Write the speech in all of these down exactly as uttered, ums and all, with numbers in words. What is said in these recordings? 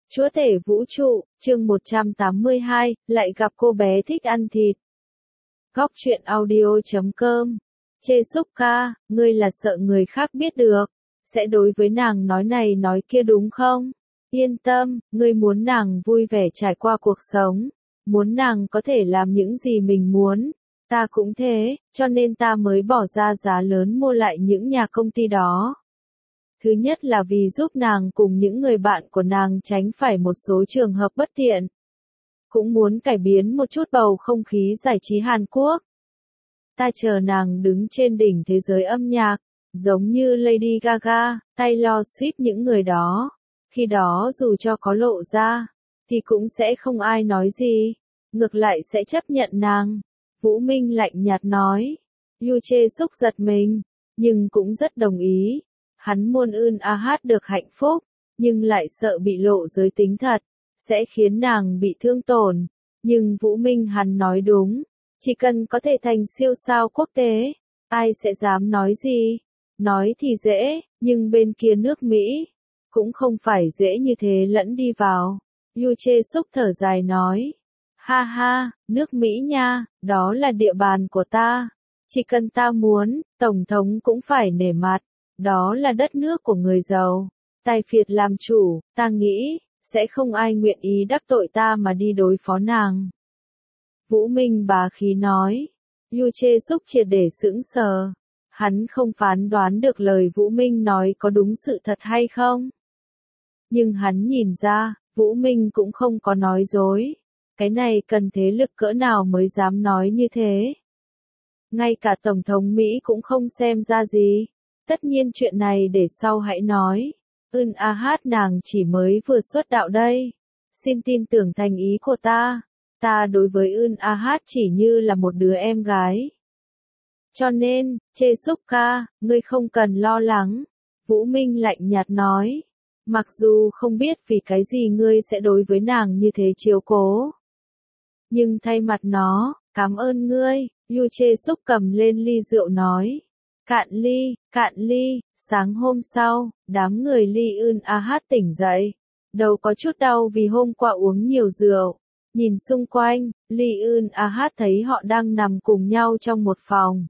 Chúa tể vũ trụ, chương một trăm tám mươi hai, lại gặp cô bé thích ăn thịt. Góc truyện audio chấm com. Chê xúc ca, ngươi là sợ người khác biết được, sẽ đối với nàng nói này nói kia đúng không? Yên tâm, ngươi muốn nàng vui vẻ trải qua cuộc sống, muốn nàng có thể làm những gì mình muốn. Ta cũng thế, cho nên ta mới bỏ ra giá lớn mua lại những nhà công ty đó. Thứ nhất là vì giúp nàng cùng những người bạn của nàng tránh phải một số trường hợp bất tiện. Cũng muốn cải biến một chút bầu không khí giải trí Hàn Quốc. Ta chờ nàng đứng trên đỉnh thế giới âm nhạc, giống như Lady Gaga, Taylor Swift những người đó. Khi đó dù cho có lộ ra, thì cũng sẽ không ai nói gì. Ngược lại sẽ chấp nhận nàng. Vũ Minh lạnh nhạt nói. Yu Chê Súc giật mình, nhưng cũng rất đồng ý. Hắn muốn ưn a hát được hạnh phúc, nhưng lại sợ bị lộ giới tính thật, sẽ khiến nàng bị thương tổn. Nhưng Vũ Minh hắn nói đúng, chỉ cần có thể thành siêu sao quốc tế, ai sẽ dám nói gì? Nói thì dễ, nhưng bên kia nước Mỹ, cũng không phải dễ như thế lẫn đi vào. Yu Chê Súc thở dài nói, ha ha, nước Mỹ nha, đó là địa bàn của ta. Chỉ cần ta muốn, Tổng thống cũng phải nể mặt. Đó là đất nước của người giàu. Tài phiệt làm chủ, ta nghĩ, sẽ không ai nguyện ý đắc tội ta mà đi đối phó nàng. Vũ Minh bá khí nói. Yu Chê Súc triệt để sững sờ. Hắn không phán đoán được lời Vũ Minh nói có đúng sự thật hay không. Nhưng hắn nhìn ra, Vũ Minh cũng không có nói dối. Cái này cần thế lực cỡ nào mới dám nói như thế. Ngay cả Tổng thống Mỹ cũng không xem ra gì. Tất nhiên chuyện này để sau hãy nói. Ưn a hát nàng chỉ mới vừa xuất đạo đây. Xin tin tưởng thành ý của ta. Ta đối với Ưn a hát chỉ như là một đứa em gái. Cho nên, Chê Súc ca, ngươi không cần lo lắng. Vũ Minh lạnh nhạt nói. Mặc dù không biết vì cái gì ngươi sẽ đối với nàng như thế chiếu cố. Nhưng thay mặt nó, cảm ơn ngươi. Yu Chê Súc cầm lên ly rượu nói. Cạn ly, cạn ly. Sáng hôm sau, đám người Ly Ưn a hát tỉnh dậy. Đầu có chút đau vì hôm qua uống nhiều rượu. Nhìn xung quanh, Ly Ưn a hát thấy họ đang nằm cùng nhau trong một phòng.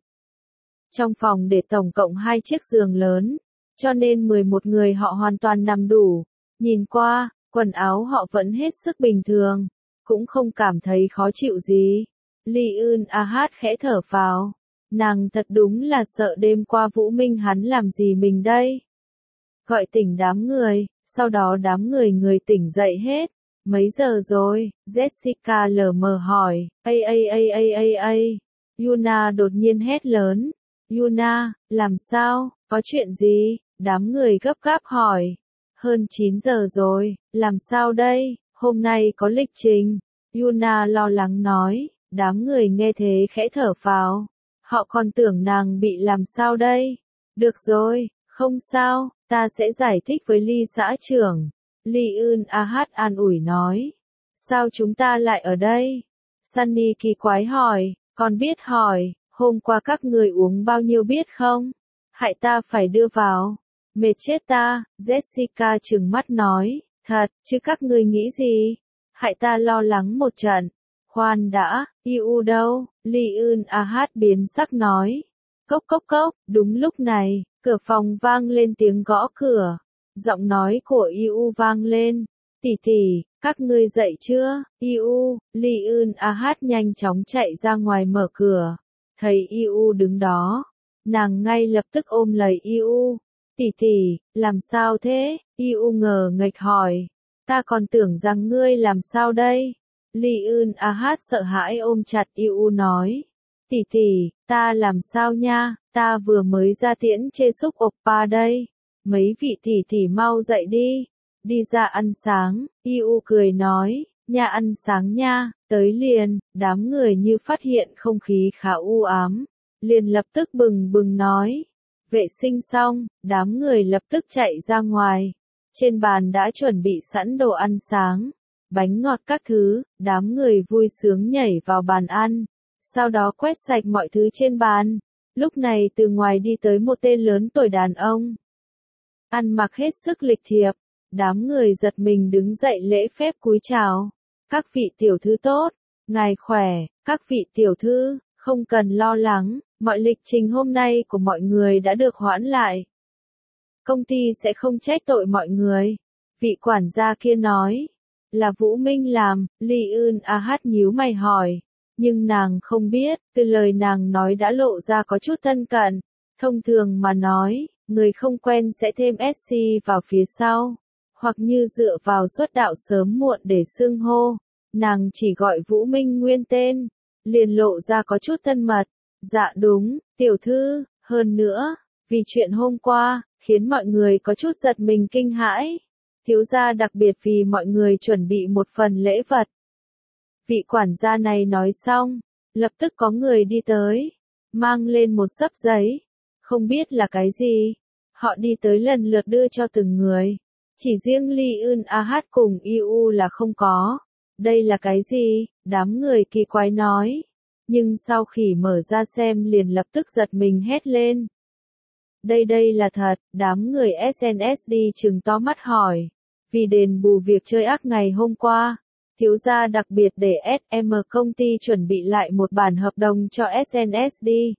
Trong phòng để tổng cộng hai chiếc giường lớn, cho nên mười một người họ hoàn toàn nằm đủ. Nhìn qua, quần áo họ vẫn hết sức bình thường, cũng không cảm thấy khó chịu gì. Ly Ưn a hát khẽ thở phào. Nàng thật đúng là sợ đêm qua Vũ Minh hắn làm gì mình đây. Gọi tỉnh đám người, sau đó đám người người tỉnh dậy hết. Mấy giờ rồi? Jessica lờ mờ hỏi. A a a a a a. Yuna đột nhiên hét lớn. Yuna, làm sao? Có chuyện gì? Đám người gấp gáp hỏi. Hơn chín giờ rồi, làm sao đây? Hôm nay có lịch trình. Yuna lo lắng nói. Đám người nghe thế khẽ thở phào. Họ còn tưởng nàng bị làm sao đây? Được rồi, không sao, ta sẽ giải thích với Ly xã trưởng. Ly Ưn a hát an ủi nói. Sao chúng ta lại ở đây? Sunny kỳ quái hỏi, còn biết hỏi, hôm qua các người uống bao nhiêu biết không? Hại ta phải đưa vào. Mệt chết ta, Jessica trừng mắt nói, thật, chứ các người nghĩ gì? Hại ta lo lắng một trận. Khoan đã, Iu đâu? Ly Ưn a hát biến sắc nói. Cốc cốc cốc, đúng lúc này, cửa phòng vang lên tiếng gõ cửa. Giọng nói của Iu vang lên. Tỷ tỷ, các ngươi dậy chưa? Iu, Ly Ưn a hát nhanh chóng chạy ra ngoài mở cửa. Thấy Iu đứng đó, nàng ngay lập tức ôm lấy Iu. Tỷ tỷ, làm sao thế? Iu ngờ nghệch hỏi. Ta còn tưởng rằng ngươi làm sao đây? Ly Ưn a hát sợ hãi ôm chặt Iu nói. Tỷ tỷ, ta làm sao nha, ta vừa mới ra tiễn Chê Súc oppa đây. Mấy vị tỷ tỷ mau dậy đi. Đi ra ăn sáng, Iu cười nói, nha ăn sáng nha, tới liền. Đám người như phát hiện không khí khá u ám. Liền lập tức bừng bừng nói. Vệ sinh xong, đám người lập tức chạy ra ngoài. Trên bàn đã chuẩn bị sẵn đồ ăn sáng. Bánh ngọt các thứ, đám người vui sướng nhảy vào bàn ăn, sau đó quét sạch mọi thứ trên bàn. Lúc này từ ngoài đi tới một tên lớn tuổi đàn ông. Ăn mặc hết sức lịch thiệp, Đám người giật mình đứng dậy lễ phép cúi chào. Các vị tiểu thư tốt, ngài khỏe, các vị tiểu thư, không cần lo lắng, mọi lịch trình hôm nay của mọi người đã được hoãn lại. Công ty sẽ không trách tội mọi người. Vị quản gia kia nói, là Vũ Minh làm, Ly Ưn A Hát nhíu mày hỏi. Nhưng nàng không biết, từ lời nàng nói đã lộ ra có chút thân cận. Thông thường mà nói, người không quen sẽ thêm ét xê vào phía sau, hoặc như dựa vào xuất đạo sớm muộn để xưng hô. Nàng chỉ gọi Vũ Minh nguyên tên, liền lộ ra có chút thân mật. Dạ đúng, tiểu thư, hơn nữa, vì chuyện hôm qua, khiến mọi người có chút giật mình kinh hãi. Thiếu gia đặc biệt vì mọi người chuẩn bị một phần lễ vật. Vị quản gia này nói xong, lập tức có người đi tới, mang lên một xấp giấy, không biết là cái gì. Họ đi tới lần lượt đưa cho từng người. Chỉ riêng Ly Ưn A Hát cùng i u là không có. Đây là cái gì? Đám người kỳ quái nói. Nhưng sau khi mở ra xem liền lập tức giật mình hét lên. Đây đây là thật, đám người ét en ét đê trừng to mắt hỏi. Vì đền bù việc chơi ác ngày hôm qua, thiếu gia đặc biệt để ét em công ty chuẩn bị lại một bản hợp đồng cho ét en ét đê.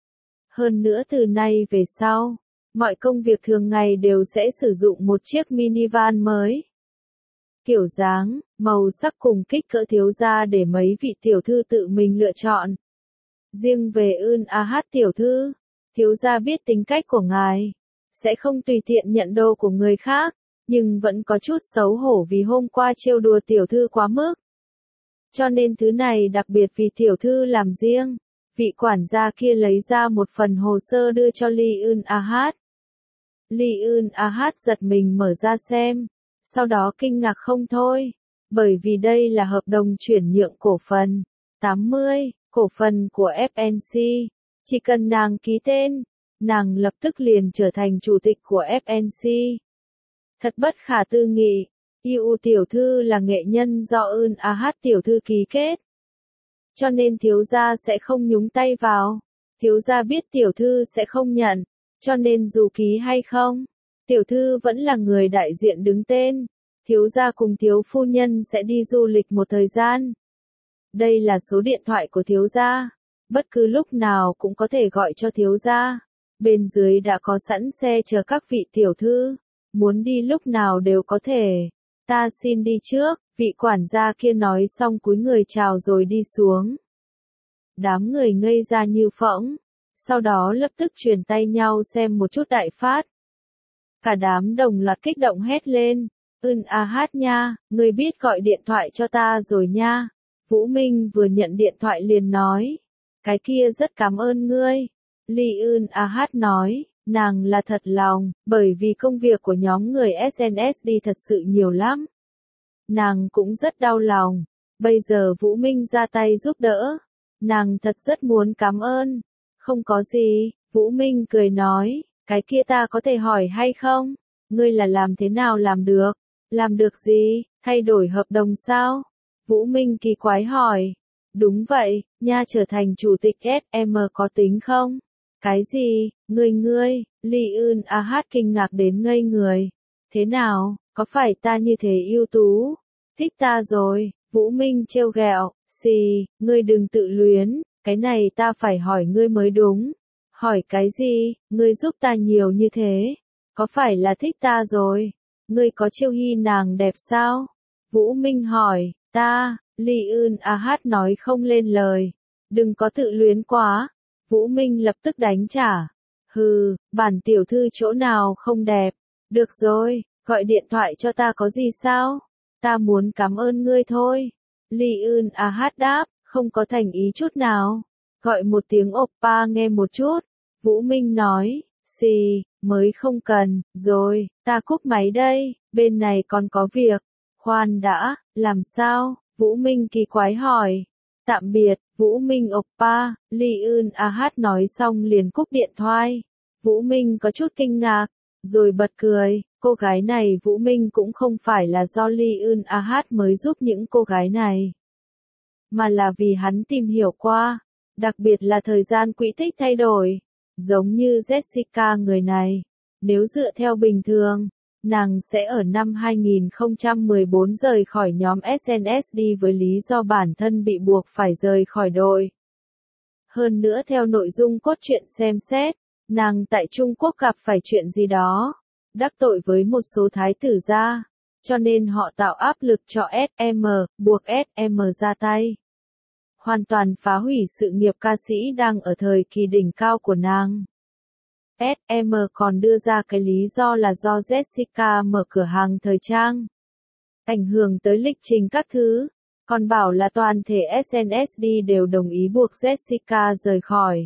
Hơn nữa từ nay về sau, mọi công việc thường ngày đều sẽ sử dụng một chiếc minivan mới. Kiểu dáng, màu sắc cùng kích cỡ thiếu gia để mấy vị tiểu thư tự mình lựa chọn. Riêng về Ưn A Hát tiểu thư, thiếu gia biết tính cách của ngài, sẽ không tùy tiện nhận đồ của người khác, nhưng vẫn có chút xấu hổ vì hôm qua trêu đùa tiểu thư quá mức. Cho nên thứ này đặc biệt vì tiểu thư làm riêng. Vị quản gia kia lấy ra một phần hồ sơ đưa cho Ly Ưn A Hát. Ly Ưn A Hát giật mình mở ra xem, sau đó kinh ngạc không thôi, bởi vì đây là hợp đồng chuyển nhượng cổ phần. tám mươi, cổ phần của ép en xê. Chỉ cần nàng ký tên, nàng lập tức liền trở thành chủ tịch của ép en xê. Thật bất khả tư nghị, i u tiểu thư là nghệ nhân do Ưn A Hát tiểu thư ký kết. Cho nên thiếu gia sẽ không nhúng tay vào. Thiếu gia biết tiểu thư sẽ không nhận, cho nên dù ký hay không, tiểu thư vẫn là người đại diện đứng tên. Thiếu gia cùng thiếu phu nhân sẽ đi du lịch một thời gian. Đây là số điện thoại của thiếu gia, bất cứ lúc nào cũng có thể gọi cho thiếu gia. Bên dưới đã có sẵn xe chờ các vị tiểu thư, muốn đi lúc nào đều có thể. Ta xin đi trước, vị quản gia kia nói xong cúi người chào rồi đi xuống. Đám người ngây ra như phỗng, sau đó lập tức truyền tay nhau xem một chút đại phát. Cả đám đồng loạt kích động hét lên, Ưn A Hát nha, ngươi biết gọi điện thoại cho ta rồi nha. Vũ Minh vừa nhận điện thoại liền nói, cái kia rất cảm ơn ngươi. Ly Ưn A Hát nói, nàng là thật lòng, bởi vì công việc của nhóm người ét en ét đê thật sự nhiều lắm. Nàng cũng rất đau lòng, bây giờ Vũ Minh ra tay giúp đỡ, nàng thật rất muốn cảm ơn. Không có gì, Vũ Minh cười nói, cái kia ta có thể hỏi hay không? Ngươi là làm thế nào làm được? Làm được gì? Thay đổi hợp đồng sao? Vũ Minh kỳ quái hỏi. Đúng vậy, nha, trở thành chủ tịch ép em có tính không? Cái gì? Ngươi ngươi, Ly Ưn A Hát kinh ngạc đến ngây người. Thế nào, có phải ta như thế ưu tú? Thích ta rồi, Vũ Minh trêu ghẹo, xì, ngươi đừng tự luyến, cái này ta phải hỏi ngươi mới đúng. Hỏi cái gì, ngươi giúp ta nhiều như thế, có phải là thích ta rồi? Ngươi có chiêu hy nàng đẹp sao? Vũ Minh hỏi, ta, Ly Ưn A Hát nói không lên lời, đừng có tự luyến quá. Vũ Minh lập tức đánh trả, hừ, bản tiểu thư chỗ nào không đẹp, được rồi, gọi điện thoại cho ta có gì sao? Ta muốn cảm ơn ngươi thôi. Ly Ưn A Hát đáp, không có thành ý chút nào. Gọi một tiếng oppa nghe một chút. Vũ Minh nói, xì, mới không cần, rồi, ta cúp máy đây, bên này còn có việc. Khoan đã, làm sao? Vũ Minh kỳ quái hỏi. Tạm biệt, Vũ Minh oppa, Ly Ưn A Hát nói xong liền cúp điện thoại. Vũ Minh có chút kinh ngạc, rồi bật cười. Cô gái này Vũ Minh cũng không phải là do Ly Ưn A Hát mới giúp những cô gái này, mà là vì hắn tìm hiểu qua, đặc biệt là thời gian quỹ tích thay đổi. Giống như Jessica người này, nếu dựa theo bình thường, Nàng sẽ ở năm hai nghìn không trăm mười bốn rời khỏi nhóm ét en ét đê với lý do bản thân bị buộc phải rời khỏi đội. Hơn nữa theo nội dung cốt truyện xem xét, nàng tại Trung Quốc gặp phải chuyện gì đó, đắc tội với một số thái tử gia, cho nên họ tạo áp lực cho ét em, buộc ét em ra tay. Hoàn toàn phá hủy sự nghiệp ca sĩ đang ở thời kỳ đỉnh cao của nàng. ét em còn đưa ra cái lý do là do Jessica mở cửa hàng thời trang, ảnh hưởng tới lịch trình các thứ, còn bảo là toàn thể ét en ét đê đều đồng ý buộc Jessica rời khỏi.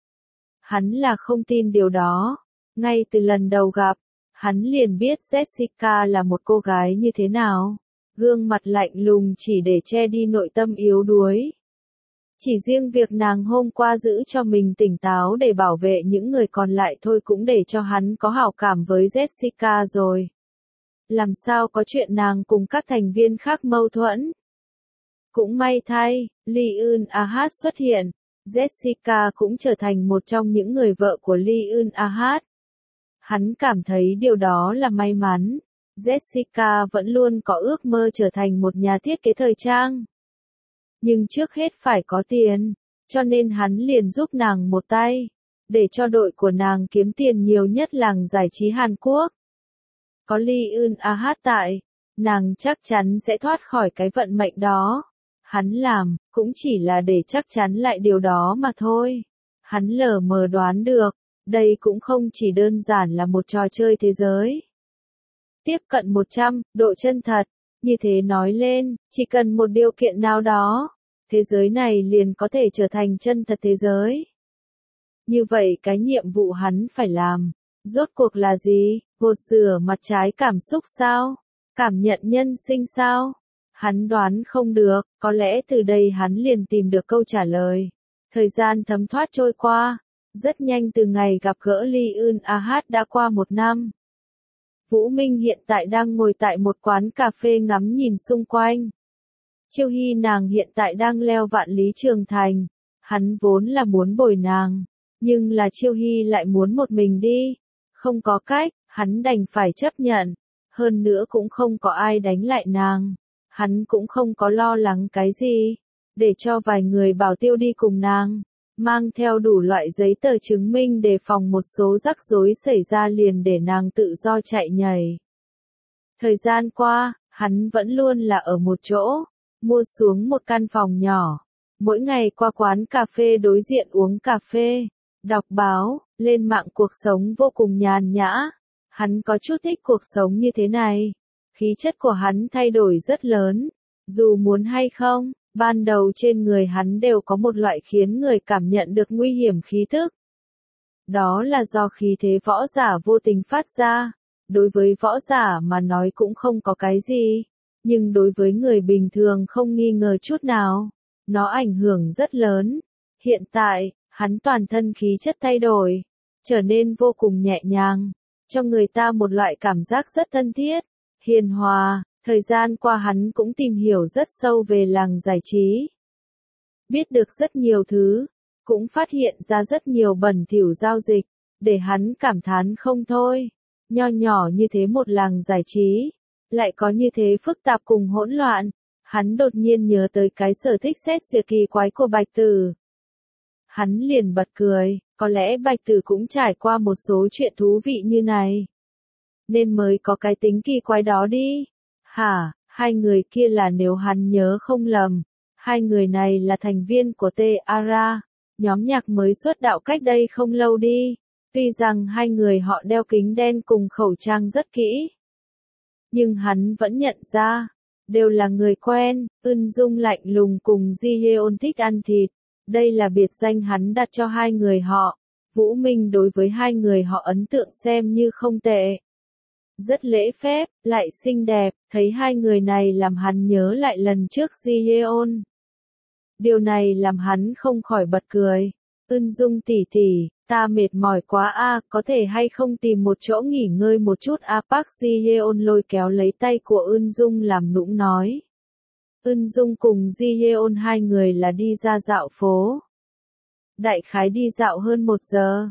Hắn là không tin điều đó. Ngay từ lần đầu gặp, hắn liền biết Jessica là một cô gái như thế nào. Gương mặt lạnh lùng chỉ để che đi nội tâm yếu đuối. Chỉ riêng việc nàng hôm qua giữ cho mình tỉnh táo để bảo vệ những người còn lại thôi cũng để cho hắn có hảo cảm với Jessica rồi. Làm sao có chuyện nàng cùng các thành viên khác mâu thuẫn. Cũng may thay, Lee Eun Ahad xuất hiện, Jessica cũng trở thành một trong những người vợ của Lee Eun Ahad. Hắn cảm thấy điều đó là may mắn. Jessica vẫn luôn có ước mơ trở thành một nhà thiết kế thời trang. Nhưng trước hết phải có tiền, cho nên hắn liền giúp nàng một tay, để cho đội của nàng kiếm tiền nhiều nhất làng giải trí Hàn Quốc. Có Lee Eun Ahad tại, nàng chắc chắn sẽ thoát khỏi cái vận mệnh đó. Hắn làm, cũng chỉ là để chắc chắn lại điều đó mà thôi. Hắn lờ mờ đoán được, đây cũng không chỉ đơn giản là một trò chơi thế giới. Tiếp cận một trăm, độ chân thật, như thế nói lên, chỉ cần một điều kiện nào đó, thế giới này liền có thể trở thành chân thật thế giới. Như vậy cái nhiệm vụ hắn phải làm, rốt cuộc là gì? Gột rửa mặt trái cảm xúc sao? Cảm nhận nhân sinh sao? Hắn đoán không được, có lẽ từ đây hắn liền tìm được câu trả lời. Thời gian thấm thoát trôi qua, rất nhanh từ ngày gặp gỡ Lee Eun Ahad đã qua một năm. Vũ Minh hiện tại đang ngồi tại một quán cà phê ngắm nhìn xung quanh. Chiêu Hy nàng hiện tại đang leo vạn lý trường thành. Hắn vốn là muốn bồi nàng, nhưng là Chiêu Hy lại muốn một mình đi. Không có cách, hắn đành phải chấp nhận. Hơn nữa cũng không có ai đánh lại nàng. Hắn cũng không có lo lắng cái gì. Để cho vài người bảo tiêu đi cùng nàng. Mang theo đủ loại giấy tờ chứng minh đề phòng một số rắc rối xảy ra liền để nàng tự do chạy nhảy. Thời gian qua, hắn vẫn luôn là ở một chỗ, mua xuống một căn phòng nhỏ. Mỗi ngày qua quán cà phê đối diện uống cà phê, đọc báo, lên mạng cuộc sống vô cùng nhàn nhã. Hắn có chút thích cuộc sống như thế này. Khí chất của hắn thay đổi rất lớn. Dù muốn hay không, ban đầu trên người hắn đều có một loại khiến người cảm nhận được nguy hiểm khí tức. Đó là do khí thế võ giả vô tình phát ra. Đối với võ giả mà nói cũng không có cái gì. Nhưng đối với người bình thường không nghi ngờ chút nào. Nó ảnh hưởng rất lớn. Hiện tại, hắn toàn thân khí chất thay đổi. Trở nên vô cùng nhẹ nhàng. Cho người ta một loại cảm giác rất thân thiết. Hiền hòa. Thời gian qua hắn cũng tìm hiểu rất sâu về làng giải trí. Biết được rất nhiều thứ. Cũng phát hiện ra rất nhiều bẩn thỉu giao dịch. Để hắn cảm thán không thôi. Nho nhỏ như thế một làng giải trí. Lại có như thế phức tạp cùng hỗn loạn. Hắn đột nhiên nhớ tới cái sở thích xét duyệt kỳ quái của Bạch Tử. Hắn liền bật cười. Có lẽ Bạch Tử cũng trải qua một số chuyện thú vị như này. Nên mới có cái tính kỳ quái đó đi. Hả, hai người kia là nếu hắn nhớ không lầm. Hai người này là thành viên của T-ara, nhóm nhạc mới xuất đạo cách đây không lâu đi. Tuy rằng hai người họ đeo kính đen cùng khẩu trang rất kỹ. Nhưng hắn vẫn nhận ra, đều là người quen. Eun Dung lạnh lùng cùng Ji Yeon thích ăn thịt. Đây là biệt danh hắn đặt cho hai người họ. Vũ Minh đối với hai người họ ấn tượng xem như không tệ. Rất lễ phép, lại xinh đẹp, thấy hai người này làm hắn nhớ lại lần trước Ji Yeon. Điều này làm hắn không khỏi bật cười. Eun Dung tỷ tỷ, ta mệt mỏi quá a, có thể hay không tìm một chỗ nghỉ ngơi một chút a? Park Ji Yeon lôi kéo lấy tay của Eun Dung làm nũng nói. Eun Dung cùng Ji Yeon hai người là đi ra dạo phố. Đại khái đi dạo hơn một giờ.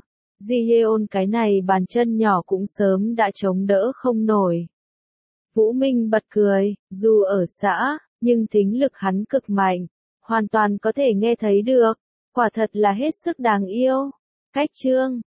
Ji Yeon cái này bàn chân nhỏ cũng sớm đã chống đỡ không nổi. Vũ Minh bật cười, dù ở xã, nhưng thính lực hắn cực mạnh, hoàn toàn có thể nghe thấy được, quả thật là hết sức đáng yêu. Cách chương